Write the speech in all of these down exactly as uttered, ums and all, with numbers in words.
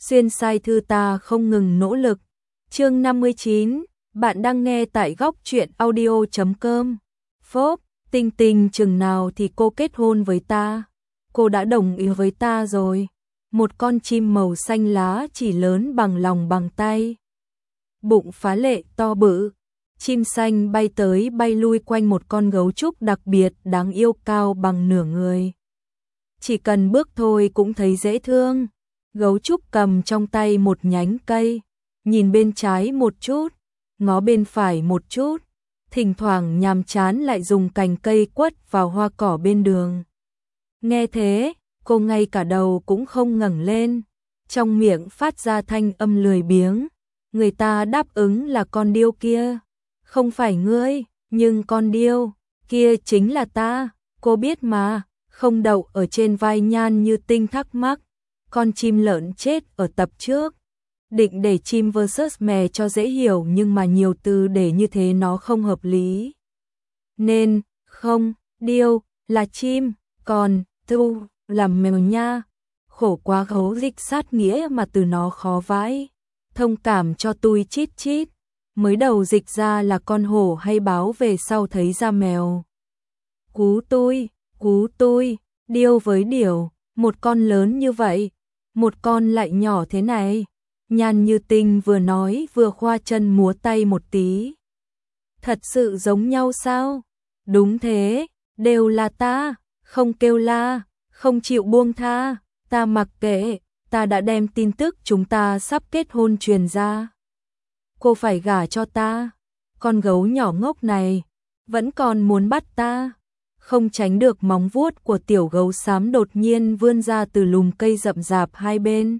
xuyên sai thư ta không ngừng nỗ lực. Chương năm mươi chín, bạn đang nghe tại góc truyện audio chấm com. Phốp, Tinh Tinh chừng nào thì cô kết hôn với ta? Cô đã đồng ý với ta rồi. Một con chim màu xanh lá chỉ lớn bằng lòng bàn tay. Bụng phá lệ to bự. Chim xanh bay tới bay lui quanh một con gấu trúc đặc biệt đáng yêu cao bằng nửa người. Chỉ cần bước thôi cũng thấy dễ thương. Gấu trúc cầm trong tay một nhánh cây, nhìn bên trái một chút, ngó bên phải một chút, thỉnh thoảng nhàm chán lại dùng cành cây quất vào hoa cỏ bên đường. Nghe thế, cô ngay cả đầu cũng không ngẩng lên, trong miệng phát ra thanh âm lười biếng. Người ta đáp ứng là con điêu kia, không phải ngươi, nhưng con điêu kia chính là ta, cô biết mà. Không đậu ở trên vai Nhan Như Tinh thắc mắc, con chim lợn chết ở tập trước. Định để chim versus mè cho dễ hiểu nhưng mà nhiều từ để như thế nó không hợp lý. Nên, không, điêu là chim, còn tu là mèo nha. Khổ quá gấu dịch sát nghĩa mà từ nó khó vãi. Thông cảm cho tui chít chít. Mới đầu dịch ra là con hổ hay báo, về sau thấy ra mèo. Cú tui, cú tui, điêu với điểu, một con lớn như vậy, một con lại nhỏ thế này. Nhan Như Tinh vừa nói vừa khoa chân múa tay một tí. Thật sự giống nhau sao? Đúng thế, đều là ta, không kêu la, không chịu buông tha, ta mặc kệ, ta đã đem tin tức chúng ta sắp kết hôn truyền ra. Cô phải gả cho ta, con gấu nhỏ ngốc này, vẫn còn muốn bắt ta. Không tránh được móng vuốt của tiểu gấu xám đột nhiên vươn ra từ lùm cây rậm rạp hai bên.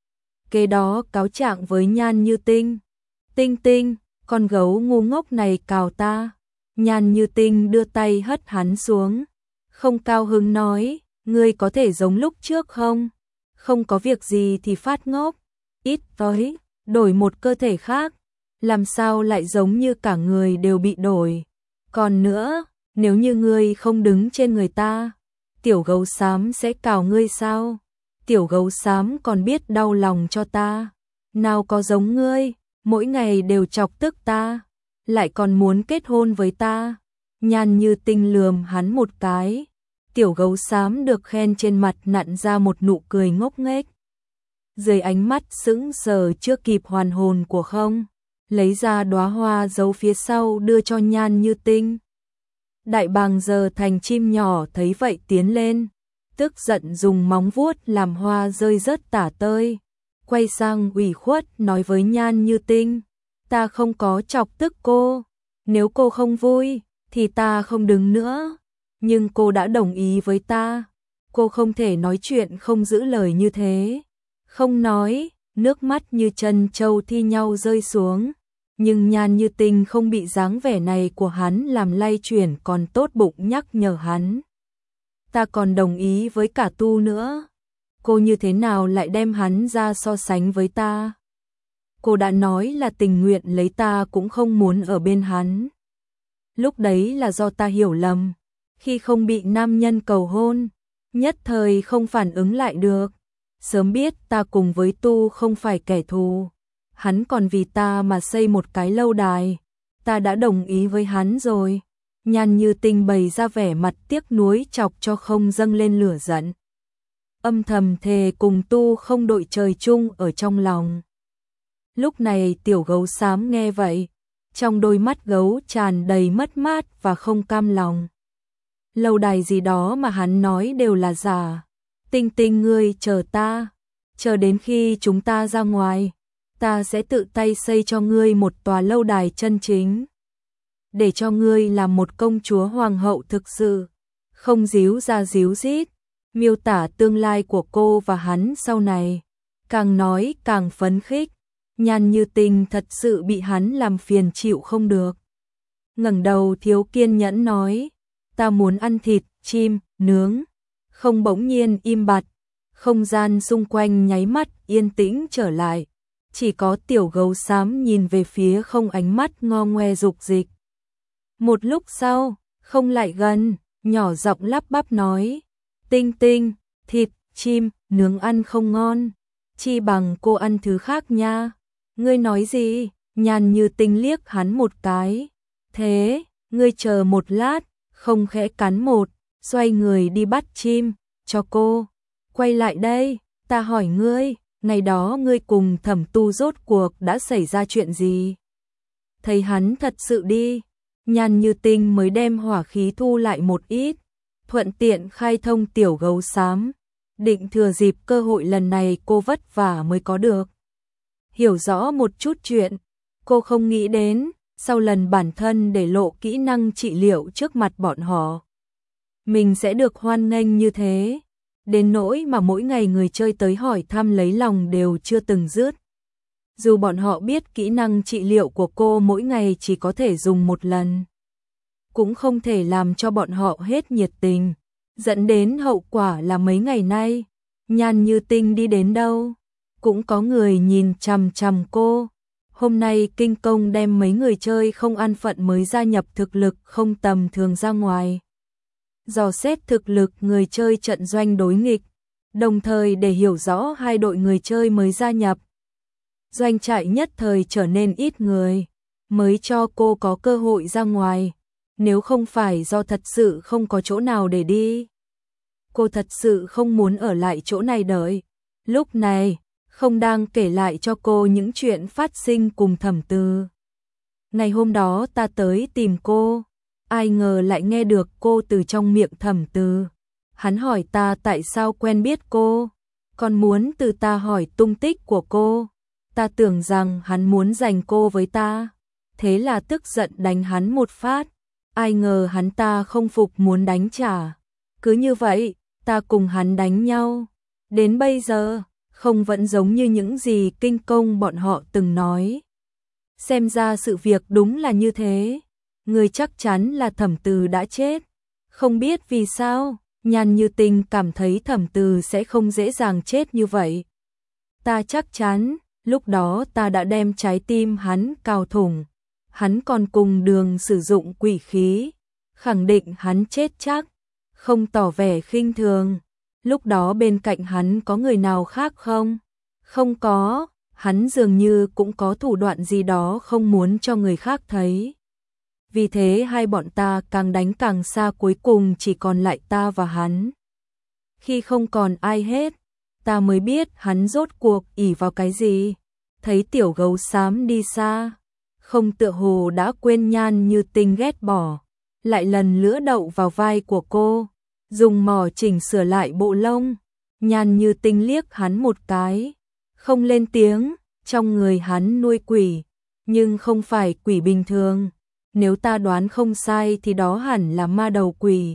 Kế đó cáo trạng với Nhan Như Tinh. Tinh Tinh, con gấu ngu ngốc này cào ta. Nhan Như Tinh đưa tay hất hắn xuống. Không cao hứng nói, ngươi có thể giống lúc trước không? Không có việc gì thì phát ngốc. Ít tới, đổi một cơ thể khác. Làm sao lại giống như cả người đều bị đổi. Còn nữa, nếu như ngươi không đứng trên người ta, tiểu gấu xám sẽ cào ngươi sao? Tiểu gấu xám còn biết đau lòng cho ta. Nào có giống ngươi, mỗi ngày đều chọc tức ta, lại còn muốn kết hôn với ta. Nhan Như Tinh lườm hắn một cái. Tiểu gấu xám được khen trên mặt nặn ra một nụ cười ngốc nghếch. Dưới ánh mắt sững sờ chưa kịp hoàn hồn của không, lấy ra đóa hoa giấu phía sau đưa cho Nhan Như Tinh. Đại bàng giờ thành chim nhỏ thấy vậy tiến lên, tức giận dùng móng vuốt làm hoa rơi rớt tả tơi, quay sang ủy khuất nói với Nhan Như Tinh, ta không có chọc tức cô, nếu cô không vui thì ta không đứng nữa, nhưng cô đã đồng ý với ta, cô không thể nói chuyện không giữ lời như thế. Không nói, nước mắt như chân trâu thi nhau rơi xuống. Nhưng Nhan Như Tinh không bị dáng vẻ này của hắn làm lay chuyển, còn tốt bụng nhắc nhở hắn. Ta còn đồng ý với cả tu nữa. Cô như thế nào lại đem hắn ra so sánh với ta? Cô đã nói là tình nguyện lấy ta cũng không muốn ở bên hắn. Lúc đấy là do ta hiểu lầm. Khi không bị nam nhân cầu hôn, nhất thời không phản ứng lại được. Sớm biết ta cùng với tu không phải kẻ thù. Hắn còn vì ta mà xây một cái lâu đài, ta đã đồng ý với hắn rồi. Nhan Như Tinh bày ra vẻ mặt tiếc nuối chọc cho không dâng lên lửa giận. Âm thầm thề cùng tu không đội trời chung ở trong lòng. Lúc này tiểu gấu xám nghe vậy, trong đôi mắt gấu tràn đầy mất mát và không cam lòng. Lâu đài gì đó mà hắn nói đều là giả. Tinh Tinh ngươi chờ ta, chờ đến khi chúng ta ra ngoài, ta sẽ tự tay xây cho ngươi một tòa lâu đài chân chính. Để cho ngươi làm một công chúa hoàng hậu thực sự, không díu ra díu dít, miêu tả tương lai của cô và hắn sau này. Càng nói càng phấn khích, Nhan Như Tinh thật sự bị hắn làm phiền chịu không được. Ngẩng đầu thiếu kiên nhẫn nói, ta muốn ăn thịt, chim, nướng. Không bỗng nhiên im bặt, không gian xung quanh nháy mắt yên tĩnh trở lại. Chỉ có tiểu gấu xám nhìn về phía không, ánh mắt ngo ngoe dục dịch. Một lúc sau, không lại gần, nhỏ giọng lắp bắp nói, Tinh Tinh, thịt, chim, nướng ăn không ngon. chi bằng cô ăn thứ khác nha. Ngươi nói gì? Nhan Như Tinh liếc hắn một cái. Thế, ngươi chờ một lát, không khẽ cắn một, xoay người đi bắt chim, cho cô. Quay lại đây, ta hỏi ngươi, ngày đó ngươi cùng Thẩm Tu rốt cuộc đã xảy ra chuyện gì? Thấy hắn thật sự đi, Nhan Như Tinh mới đem hỏa khí thu lại một ít, thuận tiện khai thông tiểu gấu xám, định thừa dịp cơ hội lần này cô vất vả mới có được. Hiểu rõ một chút chuyện, cô không nghĩ đến, sau lần bản thân để lộ kỹ năng trị liệu trước mặt bọn họ, mình sẽ được hoan nghênh như thế, đến nỗi mà mỗi ngày người chơi tới hỏi thăm lấy lòng đều chưa từng dứt. Dù bọn họ biết kỹ năng trị liệu của cô mỗi ngày chỉ có thể dùng một lần, cũng không thể làm cho bọn họ hết nhiệt tình, dẫn đến hậu quả là mấy ngày nay, Nhan Như Tinh đi đến đâu, cũng có người nhìn chằm chằm cô. Hôm nay kinh công đem mấy người chơi không an phận mới gia nhập thực lực không tầm thường ra ngoài, dò xét thực lực người chơi trận doanh đối nghịch, đồng thời để hiểu rõ hai đội người chơi mới gia nhập. Doanh trại nhất thời trở nên ít người, mới cho cô có cơ hội ra ngoài, nếu không phải do thật sự không có chỗ nào để đi. Cô thật sự không muốn ở lại chỗ này đợi. Lúc này, không đang kể lại cho cô những chuyện phát sinh cùng Thẩm Từ. Ngày hôm đó ta tới tìm cô, ai ngờ lại nghe được cô từ trong miệng Thẩm Từ. Hắn hỏi ta tại sao quen biết cô, còn muốn từ ta hỏi tung tích của cô. Ta tưởng rằng hắn muốn giành cô với ta, thế là tức giận đánh hắn một phát. Ai ngờ hắn ta không phục muốn đánh trả. Cứ như vậy, ta cùng hắn đánh nhau. Đến bây giờ, không vẫn giống như những gì kinh công bọn họ từng nói. Xem ra sự việc đúng là như thế. Người chắc chắn là Thẩm Từ đã chết. Không biết vì sao, Nhan Như Tinh cảm thấy Thẩm Từ sẽ không dễ dàng chết như vậy. Ta chắc chắn, lúc đó ta đã đem trái tim hắn cào thủng. Hắn còn cùng Đường sử dụng quỷ khí, khẳng định hắn chết chắc, không tỏ vẻ khinh thường. Lúc đó bên cạnh hắn có người nào khác không? Không có, hắn dường như cũng có thủ đoạn gì đó không muốn cho người khác thấy. Vì thế hai bọn ta càng đánh càng xa, cuối cùng chỉ còn lại ta và hắn. Khi không còn ai hết, ta mới biết hắn rốt cuộc ỷ vào cái gì. Thấy tiểu gấu xám đi xa, không tựa hồ đã quên Nhan Như Tinh ghét bỏ, lại lần nữa đậu vào vai của cô, dùng mỏ chỉnh sửa lại bộ lông. Nhan Như Tinh liếc hắn một cái, không lên tiếng. Trong người hắn nuôi quỷ, nhưng không phải quỷ bình thường. Nếu ta đoán không sai thì đó hẳn là ma đầu quỷ.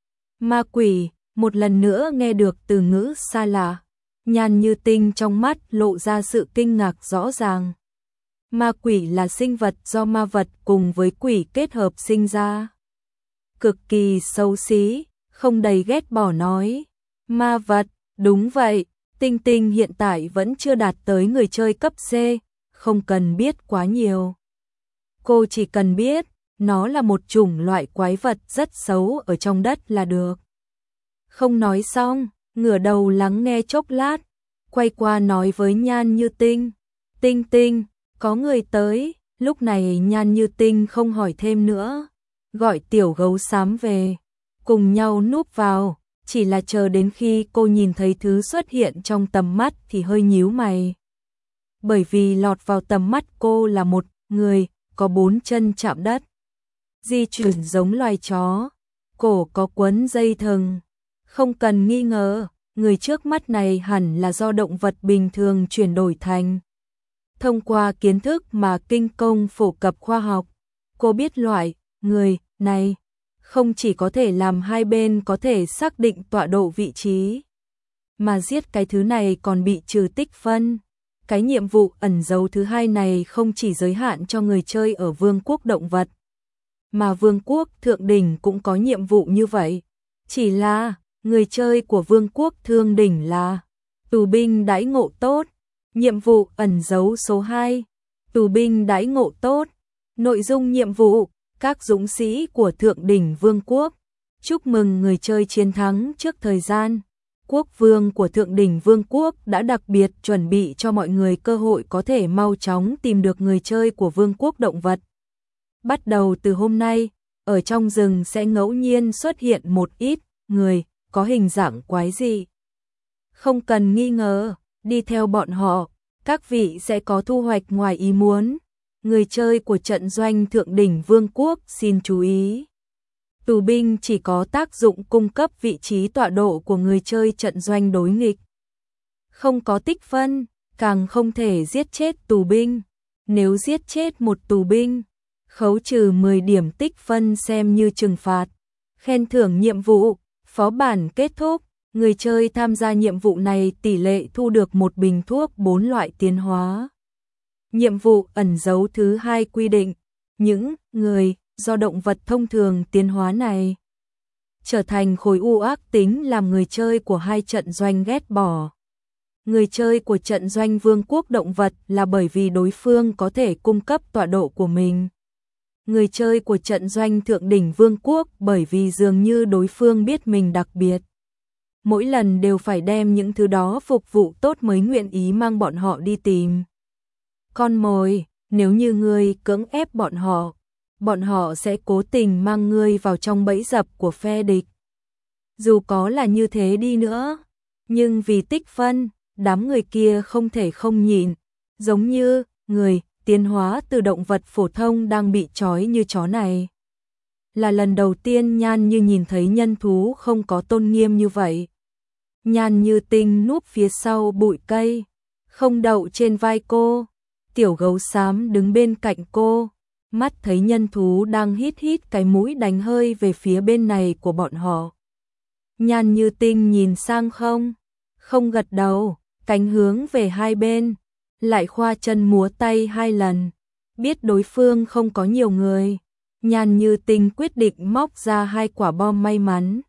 Ma quỷ, một lần nữa nghe được từ ngữ xa lạ. Nhan Như Tinh trong mắt lộ ra sự kinh ngạc rõ ràng. Ma quỷ là sinh vật do ma vật cùng với quỷ kết hợp sinh ra. Cực kỳ xấu xí, không đầy ghét bỏ nói. Ma vật, đúng vậy, Tinh Tinh hiện tại vẫn chưa đạt tới người chơi cấp C, không cần biết quá nhiều. Cô chỉ cần biết, nó là một chủng loại quái vật rất xấu ở trong đất là được. Không nói xong, ngửa đầu lắng nghe chốc lát, quay qua nói với Nhan Như Tinh. Tinh Tinh, có người tới. Lúc này Nhan Như Tinh không hỏi thêm nữa, gọi tiểu gấu xám về, cùng nhau núp vào. Chỉ là chờ đến khi cô nhìn thấy thứ xuất hiện trong tầm mắt thì hơi nhíu mày. Bởi vì lọt vào tầm mắt cô là một người có bốn chân chạm đất, di chuyển giống loài chó, cổ có quấn dây thừng. Không cần nghi ngờ, người trước mắt này hẳn là do động vật bình thường chuyển đổi thành. Thông qua kiến thức mà kinh công phổ cập khoa học, cô biết loại người này không chỉ có thể làm hai bên có thể xác định tọa độ vị trí, mà giết cái thứ này còn bị trừ tích phân. Cái nhiệm vụ ẩn giấu thứ hai này không chỉ giới hạn cho người chơi ở Vương quốc động vật, mà Vương quốc Thượng Đỉnh cũng có nhiệm vụ như vậy. Chỉ là, người chơi của Vương quốc Thượng Đỉnh là tù binh đãi ngộ tốt. Nhiệm vụ ẩn giấu số hai, tù binh đãi ngộ tốt. Nội dung nhiệm vụ, các dũng sĩ của Thượng Đỉnh Vương quốc chúc mừng người chơi chiến thắng trước thời gian. quốc vương của Thượng đỉnh Vương quốc đã đặc biệt chuẩn bị cho mọi người cơ hội có thể mau chóng tìm được người chơi của Vương quốc động vật. Bắt đầu từ hôm nay, ở trong rừng sẽ ngẫu nhiên xuất hiện một ít người có hình dạng quái dị. Không cần nghi ngờ, đi theo bọn họ, các vị sẽ có thu hoạch ngoài ý muốn. Người chơi của trận doanh Thượng đỉnh Vương quốc xin chú ý. Tù binh chỉ có tác dụng cung cấp vị trí tọa độ của người chơi trận doanh đối nghịch. Không có tích phân, càng không thể giết chết tù binh. Nếu giết chết một tù binh, khấu trừ mười điểm tích phân xem như trừng phạt. Khen thưởng nhiệm vụ, phó bản kết thúc. Người chơi tham gia nhiệm vụ này tỷ lệ thu được một bình thuốc bốn loại tiến hóa. Nhiệm vụ ẩn dấu thứ hai quy định, những người do động vật thông thường tiến hóa này trở thành khối u ác tính làm người chơi của hai trận doanh ghét bỏ. Người chơi của trận doanh Vương quốc động vật là bởi vì đối phương có thể cung cấp tọa độ của mình. Người chơi của trận doanh Thượng đỉnh Vương quốc bởi vì dường như đối phương biết mình đặc biệt. Mỗi lần đều phải đem những thứ đó phục vụ tốt mới nguyện ý mang bọn họ đi tìm con mồi. Nếu như ngươi cưỡng ép bọn họ, bọn họ sẽ cố tình mang ngươi vào trong bẫy dập của phe địch. Dù có là như thế đi nữa, nhưng vì tích phân, đám người kia không thể không nhịn, giống như người tiến hóa từ động vật phổ thông đang bị trói như chó này. Là lần đầu tiên Nhan Như nhìn thấy nhân thú không có tôn nghiêm như vậy. Nhan Như Tinh núp phía sau bụi cây, không đậu trên vai cô. Tiểu gấu xám đứng bên cạnh cô, mắt thấy nhân thú đang hít hít cái mũi đánh hơi về phía bên này của bọn họ. Nhan Như Tinh nhìn sang không, không gật đầu, cánh hướng về hai bên, lại khoa chân múa tay hai lần. Biết đối phương không có nhiều người, Nhan Như Tinh quyết định móc ra hai quả bom may mắn.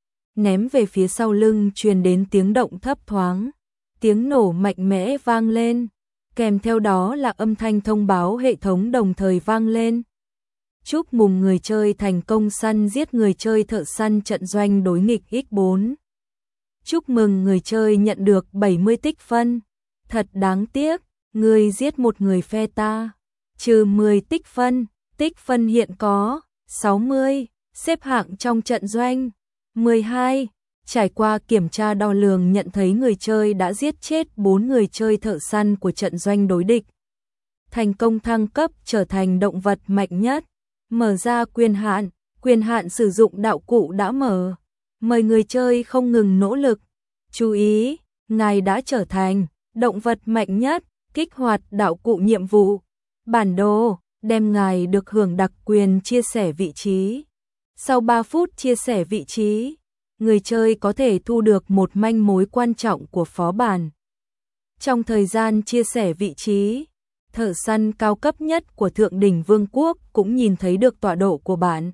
Ném về phía sau lưng truyền đến tiếng động thấp thoáng, tiếng nổ mạnh mẽ vang lên. Kèm theo đó là âm thanh thông báo hệ thống đồng thời vang lên. Chúc mừng người chơi thành công săn giết người chơi thợ săn trận doanh đối nghịch nhân bốn. Chúc mừng người chơi nhận được bảy mươi tích phân. Thật đáng tiếc, người giết một người phe ta. Trừ mười tích phân, tích phân hiện có sáu mươi, xếp hạng trong trận doanh mười hai. Trải qua kiểm tra đo lường nhận thấy người chơi đã giết chết bốn người chơi thợ săn của trận doanh đối địch. Thành công thăng cấp trở thành động vật mạnh nhất. Mở ra quyền hạn, quyền hạn sử dụng đạo cụ đã mở. Mời người chơi không ngừng nỗ lực. Chú ý, ngài đã trở thành động vật mạnh nhất, kích hoạt đạo cụ nhiệm vụ. Bản đồ, đem ngài được hưởng đặc quyền chia sẻ vị trí. Sau ba phút chia sẻ vị trí, người chơi có thể thu được một manh mối quan trọng của phó bản. Trong thời gian chia sẻ vị trí, thợ săn cao cấp nhất của Thượng đỉnh Vương quốc cũng nhìn thấy được tọa độ của bạn.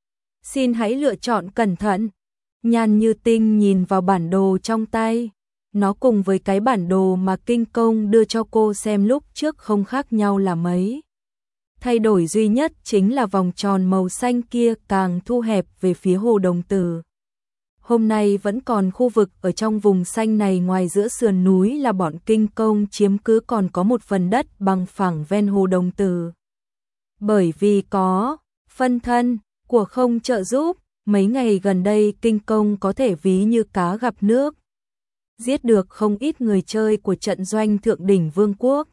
Xin hãy lựa chọn cẩn thận. Nhan Như Tinh nhìn vào bản đồ trong tay. Nó cùng với cái bản đồ mà Kinh Công đưa cho cô xem lúc trước không khác nhau là mấy. Thay đổi duy nhất chính là vòng tròn màu xanh kia càng thu hẹp về phía hồ Đồng Tử. Hôm nay vẫn còn khu vực ở trong vùng xanh này, ngoài giữa sườn núi là bọn Kinh Công chiếm cứ, còn có một phần đất bằng phẳng ven hồ Đồng Tử. Bởi vì có phân thân của không trợ giúp, mấy ngày gần đây Kinh Công có thể ví như cá gặp nước. Giết được không ít người chơi của trận doanh Thượng đỉnh Vương quốc.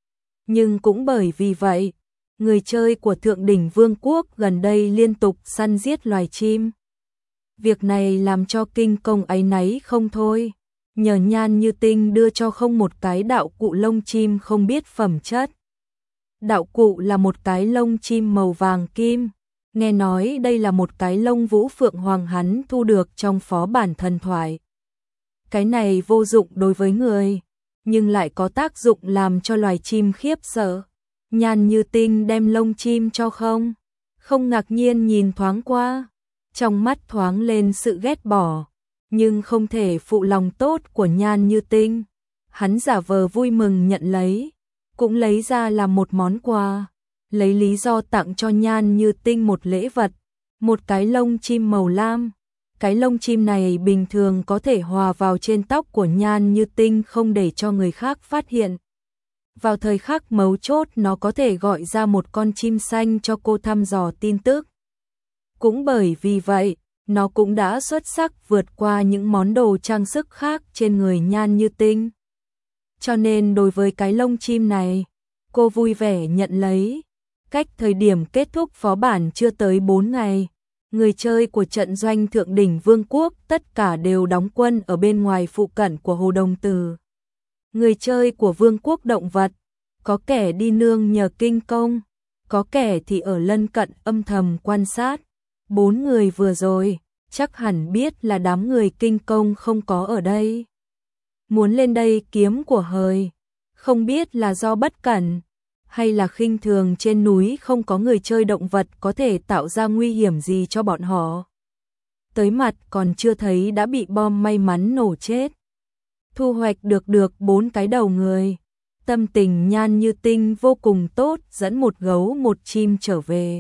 Nhưng cũng bởi vì vậy, người chơi của Thượng đỉnh Vương quốc gần đây liên tục săn giết loài chim. Việc này làm cho Kinh Công áy náy không thôi. Nhờ Nhan Như Tinh đưa cho không một cái đạo cụ lông chim không biết phẩm chất. Đạo cụ là một cái lông chim màu vàng kim. Nghe nói đây là một cái lông vũ phượng hoàng hắn thu được trong phó bản thần thoại. Cái này vô dụng đối với người, nhưng lại có tác dụng làm cho loài chim khiếp sợ. Nhan Như Tinh đem lông chim cho không. Không ngạc nhiên nhìn thoáng qua. Trong mắt thoáng lên sự ghét bỏ, nhưng không thể phụ lòng tốt của Nhan Như Tinh. Hắn giả vờ vui mừng nhận lấy, cũng lấy ra làm một món quà, lấy lý do tặng cho Nhan Như Tinh một lễ vật, một cái lông chim màu lam. Cái lông chim này bình thường có thể hòa vào trên tóc của Nhan Như Tinh không để cho người khác phát hiện. Vào thời khắc mấu chốt nó có thể gọi ra một con chim xanh cho cô thăm dò tin tức. Cũng bởi vì vậy, nó cũng đã xuất sắc vượt qua những món đồ trang sức khác trên người Nhan Như Tinh. Cho nên đối với cái lông chim này, cô vui vẻ nhận lấy. Cách thời điểm kết thúc phó bản chưa tới bốn ngày, người chơi của trận doanh Thượng đỉnh Vương quốc tất cả đều đóng quân ở bên ngoài phụ cận của Hồ Đồng Tử. Người chơi của Vương quốc động vật, có kẻ đi nương nhờ kinh công, có kẻ thì ở lân cận âm thầm quan sát. Bốn người vừa rồi, chắc hẳn biết là đám người kinh công không có ở đây. Muốn lên đây kiếm của hời, không biết là do bất cẩn, hay là khinh thường trên núi không có người chơi động vật có thể tạo ra nguy hiểm gì cho bọn họ. Tới mặt còn chưa thấy đã bị bom may mắn nổ chết. Thu hoạch được được bốn cái đầu người. Tâm tình Nhan Như Tinh vô cùng tốt, dẫn một gấu một chim trở về.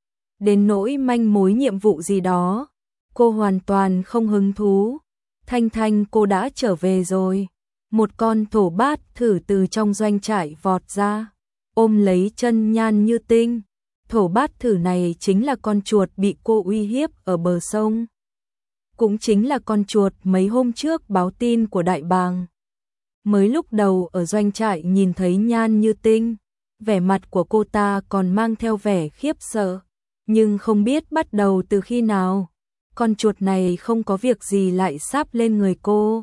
Đến nỗi manh mối nhiệm vụ gì đó, cô hoàn toàn không hứng thú. Thanh Thanh cô đã trở về rồi. Một con thổ bát thử từ trong doanh trại vọt ra, ôm lấy chân Nhan Như Tinh. Thổ bát thử này chính là con chuột bị cô uy hiếp ở bờ sông. Cũng chính là con chuột mấy hôm trước báo tin của đại bàng. Mới lúc đầu ở doanh trại nhìn thấy Nhan Như Tinh, vẻ mặt của cô ta còn mang theo vẻ khiếp sợ, nhưng không biết bắt đầu từ khi nào, con chuột này không có việc gì lại sáp lên người cô.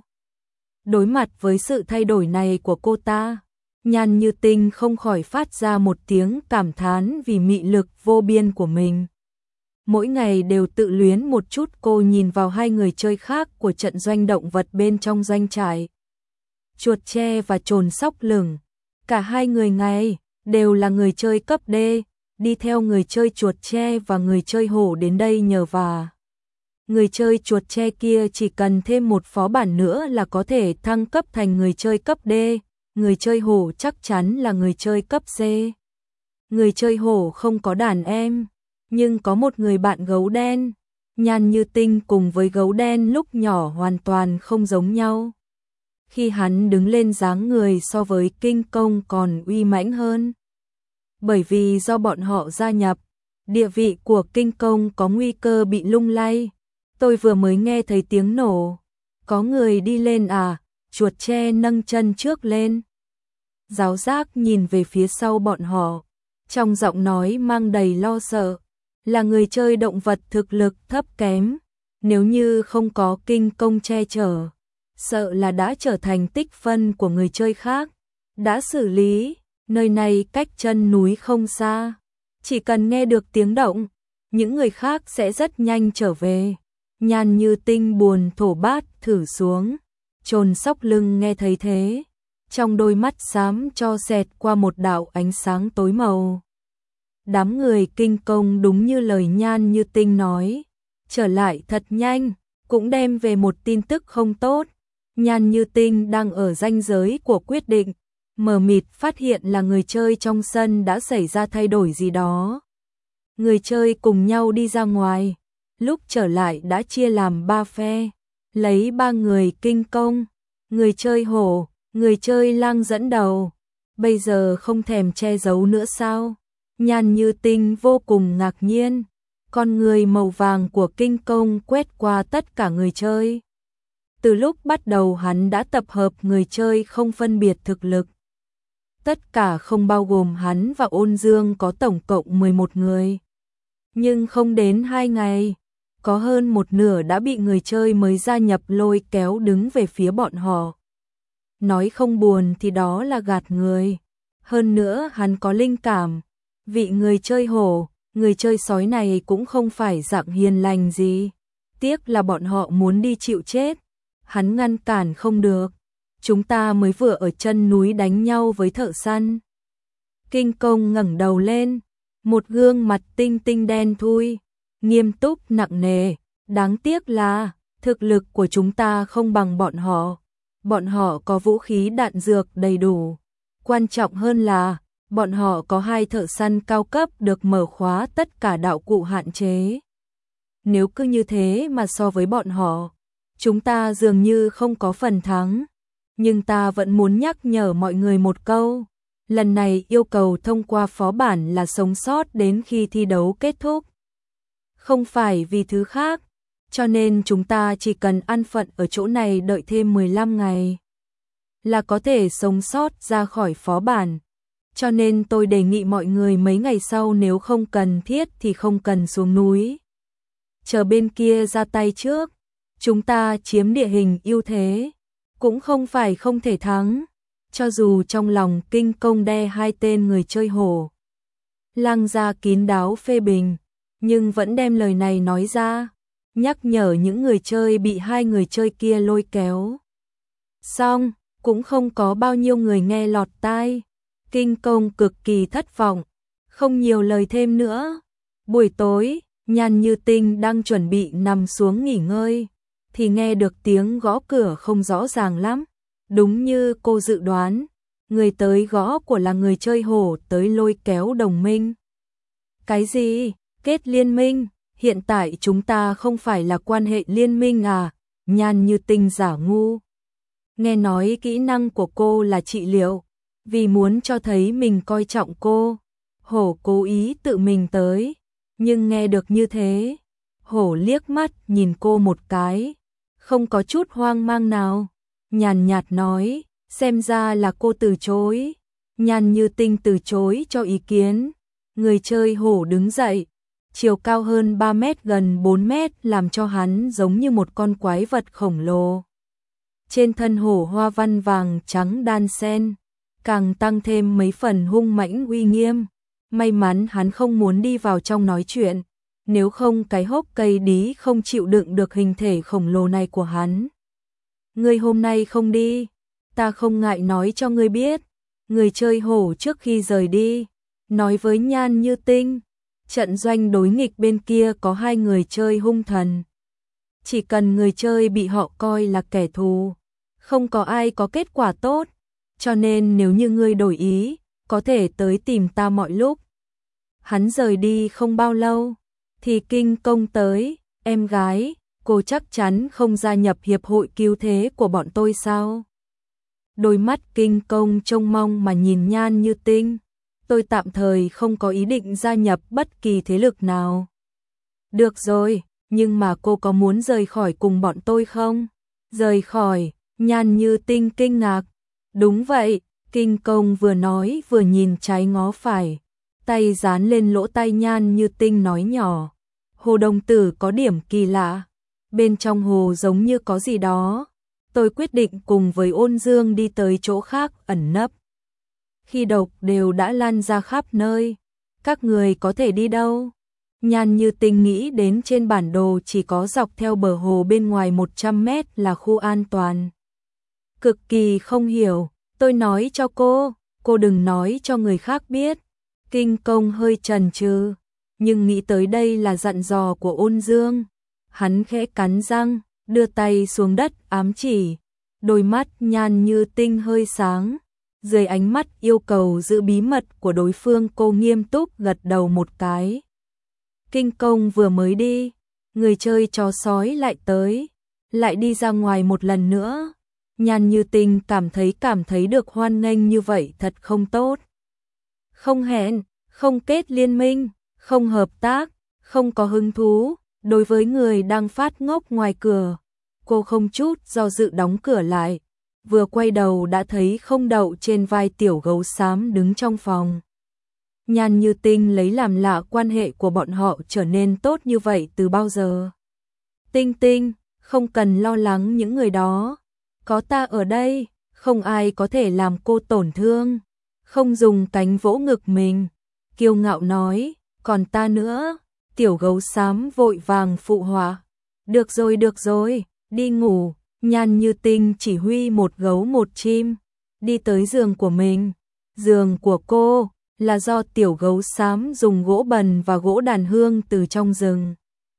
Đối mặt với sự thay đổi này của cô ta, Nhan Như Tinh không khỏi phát ra một tiếng cảm thán vì mị lực vô biên của mình. Mỗi ngày đều tự luyến một chút, cô nhìn vào hai người chơi khác của trận doanh động vật bên trong doanh trại. Chuột tre và trồn sóc lửng, cả hai người này đều là người chơi cấp D, đi theo người chơi chuột tre và người chơi hổ đến đây nhờ vả. Người chơi chuột tre kia chỉ cần thêm một phó bản nữa là có thể thăng cấp thành người chơi cấp D, người chơi hổ chắc chắn là người chơi cấp C. Người chơi hổ không có đàn em, nhưng có một người bạn gấu đen. Nhan Như Tinh cùng với gấu đen lúc nhỏ hoàn toàn không giống nhau. Khi hắn đứng lên dáng người so với kinh công còn uy mãnh hơn. Bởi vì do bọn họ gia nhập, địa vị của kinh công có nguy cơ bị lung lay. Tôi vừa mới nghe thấy tiếng nổ. Có người đi lên à? Chuột tre nâng chân trước lên. Giáo giác nhìn về phía sau bọn họ, trong giọng nói mang đầy lo sợ. Là người chơi động vật thực lực thấp kém, nếu như không có kinh công che chở, sợ là đã trở thành tích phân của người chơi khác. Đã xử lý, nơi này cách chân núi không xa, chỉ cần nghe được tiếng động, những người khác sẽ rất nhanh trở về. Nhan Như Tinh buồn thổ bát thử xuống, trồn sóc lưng nghe thấy thế, trong đôi mắt xám cho xẹt qua một đạo ánh sáng tối màu. Đám người kinh công đúng như lời Nhan Như Tinh nói, trở lại thật nhanh, cũng đem về một tin tức không tốt. Nhan Như Tinh đang ở ranh giới của quyết định, mờ mịt phát hiện là người chơi trong sân đã xảy ra thay đổi gì đó. Người chơi cùng nhau đi ra ngoài, lúc trở lại đã chia làm ba phe, lấy ba người kinh công, người chơi hổ, người chơi lang dẫn đầu. Bây giờ không thèm che giấu nữa sao? Nhan Như Tinh vô cùng ngạc nhiên, con người màu vàng của kinh công quét qua tất cả người chơi. Từ lúc bắt đầu hắn đã tập hợp người chơi không phân biệt thực lực. Tất cả không bao gồm hắn và Ôn Dương có tổng cộng mười một người. Nhưng không đến hai ngày, có hơn một nửa đã bị người chơi mới gia nhập lôi kéo đứng về phía bọn họ. Nói không buồn thì đó là gạt người. Hơn nữa hắn có linh cảm. Vị người chơi hổ, người chơi sói này cũng không phải dạng hiền lành gì. Tiếc là bọn họ muốn đi chịu chết. Hắn ngăn cản không được. Chúng ta mới vừa ở chân núi đánh nhau với thợ săn. Kinh công ngẩng đầu lên. Một gương mặt tinh tinh đen thui, nghiêm túc nặng nề. Đáng tiếc là thực lực của chúng ta không bằng bọn họ. Bọn họ có vũ khí đạn dược đầy đủ. Quan trọng hơn là bọn họ có hai thợ săn cao cấp được mở khóa tất cả đạo cụ hạn chế. nếu cứ như thế mà so với bọn họ, chúng ta dường như không có phần thắng. Nhưng ta vẫn muốn nhắc nhở mọi người một câu, lần này yêu cầu thông qua phó bản là sống sót đến khi thi đấu kết thúc. Không phải vì thứ khác, cho nên chúng ta chỉ cần an phận ở chỗ này đợi thêm mười lăm ngày là có thể sống sót ra khỏi phó bản. Cho nên tôi đề nghị mọi người mấy ngày sau nếu không cần thiết thì không cần xuống núi. Chờ bên kia ra tay trước, chúng ta chiếm địa hình ưu thế, cũng không phải không thể thắng. Cho dù trong lòng Kinh Công đe hai tên người chơi hổ Lang ra kín đáo phê bình, nhưng vẫn đem lời này nói ra, nhắc nhở những người chơi bị hai người chơi kia lôi kéo. Xong, cũng không có bao nhiêu người nghe lọt tai. Kinh Công cực kỳ thất vọng, không nhiều lời thêm nữa. Buổi tối, Nhan Như Tinh đang chuẩn bị nằm xuống nghỉ ngơi, thì nghe được tiếng gõ cửa không rõ ràng lắm. Đúng như cô dự đoán, người tới gõ của là người chơi hổ tới lôi kéo đồng minh. Cái gì? Kết liên minh? Hiện tại chúng ta không phải là quan hệ liên minh à? Nhan Như Tinh giả ngu. Nghe nói kỹ năng của cô là trị liệu, vì muốn cho thấy mình coi trọng cô, hổ cố ý tự mình tới, nhưng nghe được như thế, hổ liếc mắt nhìn cô một cái, không có chút hoang mang nào, nhàn nhạt nói, xem ra là cô từ chối. Nhan Như Tinh từ chối cho ý kiến. Người chơi hổ đứng dậy, chiều cao hơn ba mét gần bốn mét làm cho hắn giống như một con quái vật khổng lồ. Trên thân hổ hoa văn vàng trắng đan xen, càng tăng thêm mấy phần hung mãnh uy nghiêm. May mắn hắn không muốn đi vào trong nói chuyện, nếu không cái hốc cây đí không chịu đựng được hình thể khổng lồ này của hắn. Ngươi hôm nay không đi, ta không ngại nói cho ngươi biết. Người chơi hổ trước khi rời đi, nói với Nhan Như Tinh, trận doanh đối nghịch bên kia có hai người chơi hung thần. Chỉ cần người chơi bị họ coi là kẻ thù, không có ai có kết quả tốt, cho nên nếu như ngươi đổi ý, có thể tới tìm ta mọi lúc. Hắn rời đi không bao lâu, thì Kinh Công tới, em gái, cô chắc chắn không gia nhập hiệp hội cứu thế của bọn tôi sao? Đôi mắt Kinh Công trông mong mà nhìn Nhan Như Tinh, tôi tạm thời không có ý định gia nhập bất kỳ thế lực nào. Được rồi, nhưng mà cô có muốn rời khỏi cùng bọn tôi không? Rời khỏi, Nhan Như Tinh kinh ngạc. Đúng vậy, Kinh Công vừa nói vừa nhìn trái ngó phải, tay dán lên lỗ tai Nhan Như Tinh nói nhỏ. Hồ đồng tử có điểm kỳ lạ, bên trong hồ giống như có gì đó. Tôi quyết định cùng với Ôn Dương đi tới chỗ khác ẩn nấp. Khi độc đều đã lan ra khắp nơi, các người có thể đi đâu? Nhan Như Tinh nghĩ đến trên bản đồ chỉ có dọc theo bờ hồ bên ngoài một trăm mét là khu an toàn. Cực kỳ không hiểu, tôi nói cho cô, cô đừng nói cho người khác biết. Kinh Công hơi chần chừ, nhưng nghĩ tới đây là dặn dò của Ôn Dương. Hắn khẽ cắn răng, đưa tay xuống đất ám chỉ, đôi mắt Nhan Như Tinh hơi sáng. Dưới ánh mắt yêu cầu giữ bí mật của đối phương, cô nghiêm túc gật đầu một cái. Kinh Công vừa mới đi, người chơi chó sói lại tới, lại đi ra ngoài một lần nữa. Nhan Như Tinh cảm thấy cảm thấy được hoan nghênh như vậy thật không tốt. Không hẹn, không kết liên minh, không hợp tác, không có hứng thú. Đối với người đang phát ngốc ngoài cửa, cô không chút do dự đóng cửa lại. Vừa quay đầu đã thấy Không Đậu trên vai tiểu gấu xám đứng trong phòng. Nhan Như Tinh lấy làm lạ quan hệ của bọn họ trở nên tốt như vậy từ bao giờ. Tinh Tinh, không cần lo lắng những người đó. Có ta ở đây, không ai có thể làm cô tổn thương. Không dùng cánh vỗ ngực mình. Kiêu ngạo nói, còn ta nữa. Tiểu gấu xám vội vàng phụ họa. Được rồi được rồi, đi ngủ. Nhan Như Tinh chỉ huy một gấu một chim, đi tới giường của mình. Giường của cô là do tiểu gấu xám dùng gỗ bần và gỗ đàn hương từ trong rừng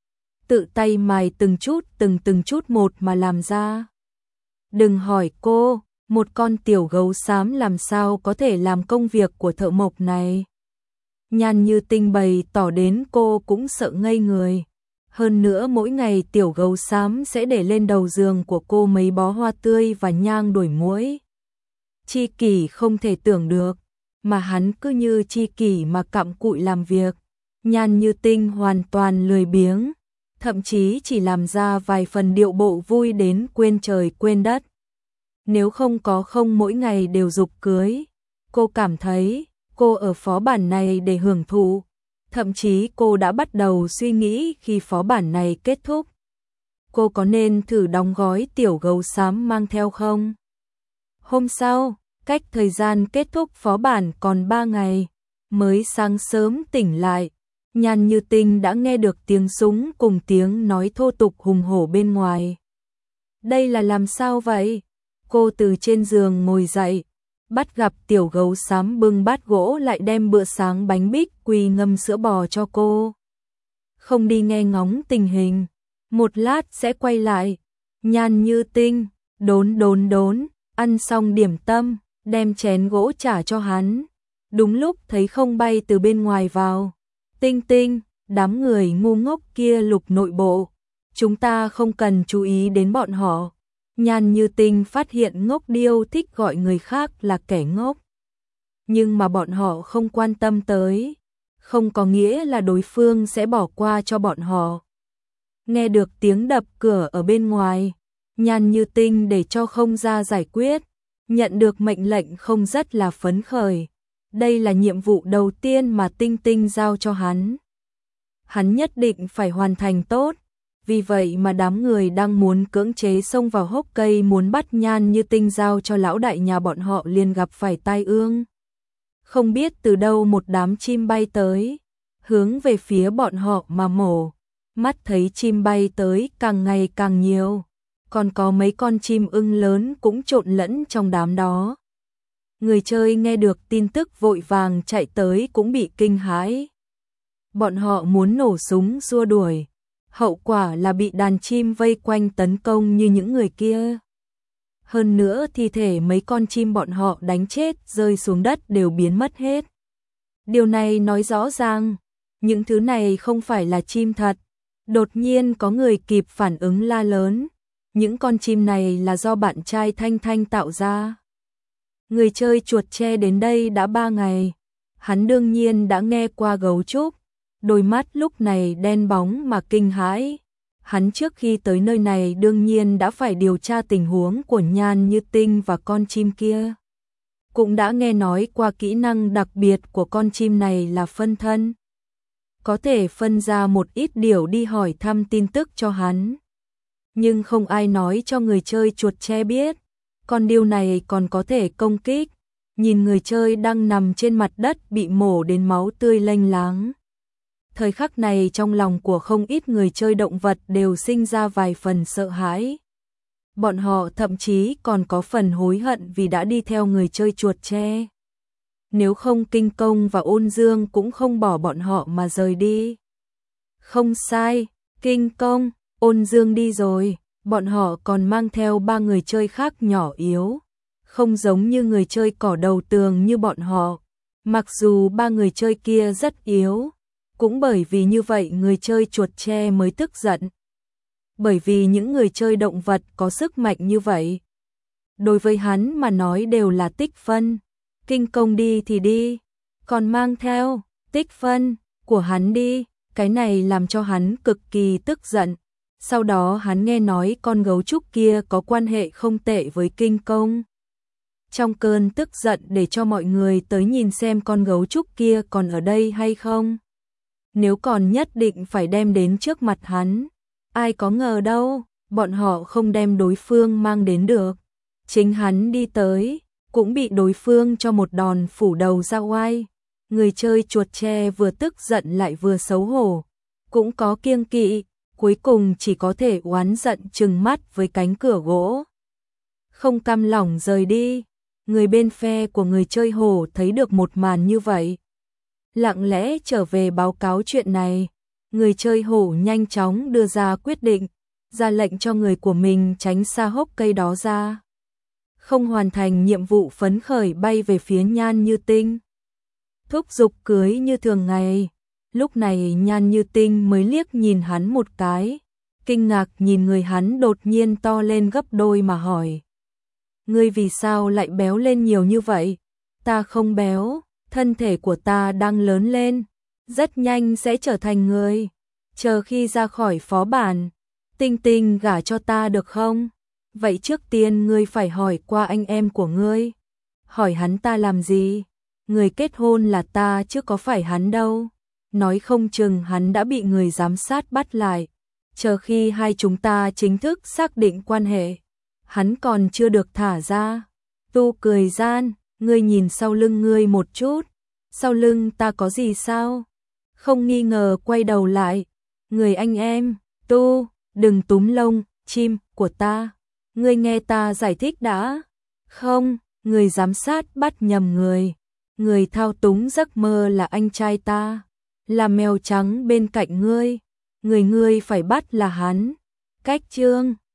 tự tay mài từng chút từng từng chút một mà làm ra. Đừng hỏi cô, một con tiểu gấu xám làm sao có thể làm công việc của thợ mộc này. Nhan Như Tinh bày tỏ đến cô cũng sợ ngây người. Hơn nữa mỗi ngày tiểu gấu xám sẽ để lên đầu giường của cô mấy bó hoa tươi và nhang đuổi muỗi. Chi kỷ không thể tưởng được, mà hắn cứ như chi kỷ mà cặm cụi làm việc. Nhan Như Tinh hoàn toàn lười biếng, thậm chí chỉ làm ra vài phần điệu bộ vui đến quên trời quên đất. Nếu không có không mỗi ngày đều giục cưới, cô cảm thấy cô ở phó bản này để hưởng thụ. Thậm chí cô đã bắt đầu suy nghĩ khi phó bản này kết thúc, cô có nên thử đóng gói tiểu gấu xám mang theo không? Hôm sau, cách thời gian kết thúc phó bản còn ba ngày, mới sáng sớm tỉnh lại, Nhan Như Tinh đã nghe được tiếng súng cùng tiếng nói thô tục hùng hổ bên ngoài. Đây là làm sao vậy? Cô từ trên giường ngồi dậy, bắt gặp tiểu gấu xám bưng bát gỗ lại đem bữa sáng bánh bích quy ngâm sữa bò cho cô. Không đi nghe ngóng tình hình, một lát sẽ quay lại. Nhan Như Tinh, đốn đốn đốn, ăn xong điểm tâm, đem chén gỗ trả cho hắn. Đúng lúc thấy không bay từ bên ngoài vào. Tinh Tinh, đám người ngu ngốc kia lục nội bộ, chúng ta không cần chú ý đến bọn họ. Nhan Như Tinh phát hiện ngốc điêu thích gọi người khác là kẻ ngốc. Nhưng mà bọn họ không quan tâm tới, không có nghĩa là đối phương sẽ bỏ qua cho bọn họ. Nghe được tiếng đập cửa ở bên ngoài, Nhan Như Tinh để cho không ra giải quyết, nhận được mệnh lệnh không rất là phấn khởi. Đây là nhiệm vụ đầu tiên mà Tinh Tinh giao cho hắn. Hắn nhất định phải hoàn thành tốt. Vì vậy mà đám người đang muốn cưỡng chế xông vào hốc cây muốn bắt Nhan Như Tinh giao cho lão đại nhà bọn họ liền gặp phải tai ương. Không biết từ đâu một đám chim bay tới, hướng về phía bọn họ mà mổ. Mắt thấy chim bay tới càng ngày càng nhiều, còn có mấy con chim ưng lớn cũng trộn lẫn trong đám đó. Người chơi nghe được tin tức vội vàng chạy tới cũng bị kinh hãi. Bọn họ muốn nổ súng xua đuổi, hậu quả là bị đàn chim vây quanh tấn công như những người kia. Hơn nữa thi thể mấy con chim bọn họ đánh chết rơi xuống đất đều biến mất hết. Điều này nói rõ ràng, những thứ này không phải là chim thật. Đột nhiên có người kịp phản ứng la lớn, những con chim này là do bạn trai Thanh Thanh tạo ra. Người chơi chuột tre đến đây đã ba ngày, hắn đương nhiên đã nghe qua gấu trúc, đôi mắt lúc này đen bóng mà kinh hãi. Hắn trước khi tới nơi này đương nhiên đã phải điều tra tình huống của Nhan Như Tinh và con chim kia. Cũng đã nghe nói qua kỹ năng đặc biệt của con chim này là phân thân. Có thể phân ra một ít điều đi hỏi thăm tin tức cho hắn. Nhưng không ai nói cho người chơi chuột tre biết. Còn điều này còn có thể công kích. Nhìn người chơi đang nằm trên mặt đất bị mổ đến máu tươi lênh láng. Thời khắc này trong lòng của không ít người chơi động vật đều sinh ra vài phần sợ hãi. Bọn họ thậm chí còn có phần hối hận vì đã đi theo người chơi chuột tre. Nếu không Kinh Công và Ôn Dương cũng không bỏ bọn họ mà rời đi. Không sai, Kinh Công, Ôn Dương đi rồi, bọn họ còn mang theo ba người chơi khác nhỏ yếu. Không giống như người chơi cỏ đầu tường như bọn họ. Mặc dù ba người chơi kia rất yếu, cũng bởi vì như vậy người chơi chuột tre mới tức giận. Bởi vì những người chơi động vật có sức mạnh như vậy, đối với hắn mà nói đều là tích phân. Kinh Công đi thì đi, còn mang theo tích phân của hắn đi, cái này làm cho hắn cực kỳ tức giận. Sau đó hắn nghe nói con gấu trúc kia có quan hệ không tệ với Kinh Công. Trong cơn tức giận để cho mọi người tới nhìn xem con gấu trúc kia còn ở đây hay không. Nếu còn nhất định phải đem đến trước mặt hắn. Ai có ngờ đâu, bọn họ không đem đối phương mang đến được. Chính hắn đi tới, cũng bị đối phương cho một đòn phủ đầu ra oai. Người chơi chuột tre vừa tức giận lại vừa xấu hổ, cũng có kiêng kỵ, cuối cùng chỉ có thể oán giận trừng mắt với cánh cửa gỗ. Không cam lòng rời đi, người bên phe của người chơi hổ thấy được một màn như vậy. Lặng lẽ trở về báo cáo chuyện này, người chơi hổ nhanh chóng đưa ra quyết định, ra lệnh cho người của mình tránh xa hốc cây đó ra. Không hoàn thành nhiệm vụ phấn khởi bay về phía Nhan Như Tinh. Thúc giục cưới như thường ngày, Lúc này Nhan Như Tinh mới liếc nhìn hắn một cái, kinh ngạc nhìn người hắn đột nhiên to lên gấp đôi mà hỏi. Ngươi vì sao lại béo lên nhiều như vậy? Ta không béo, thân thể của ta đang lớn lên, rất nhanh sẽ trở thành người. Chờ khi ra khỏi phó bản, Tinh Tinh gả cho ta được không? Vậy trước tiên ngươi phải hỏi qua anh em của ngươi. Hỏi hắn ta làm gì? Người kết hôn là ta chứ có phải hắn đâu. Nói không chừng hắn đã bị người giám sát bắt lại. Chờ khi hai chúng ta chính thức xác định quan hệ, hắn còn chưa được thả ra. Tu cười gian, ngươi nhìn sau lưng ngươi một chút. Sau lưng ta có gì sao? Không nghi ngờ quay đầu lại. Người anh em, Tu, đừng túm lông, chim, của ta. Ngươi nghe ta giải thích đã. Không, người giám sát bắt nhầm người. Người thao túng giấc mơ là anh trai ta. Là mèo trắng bên cạnh ngươi. Người ngươi phải bắt là hắn. Cách chương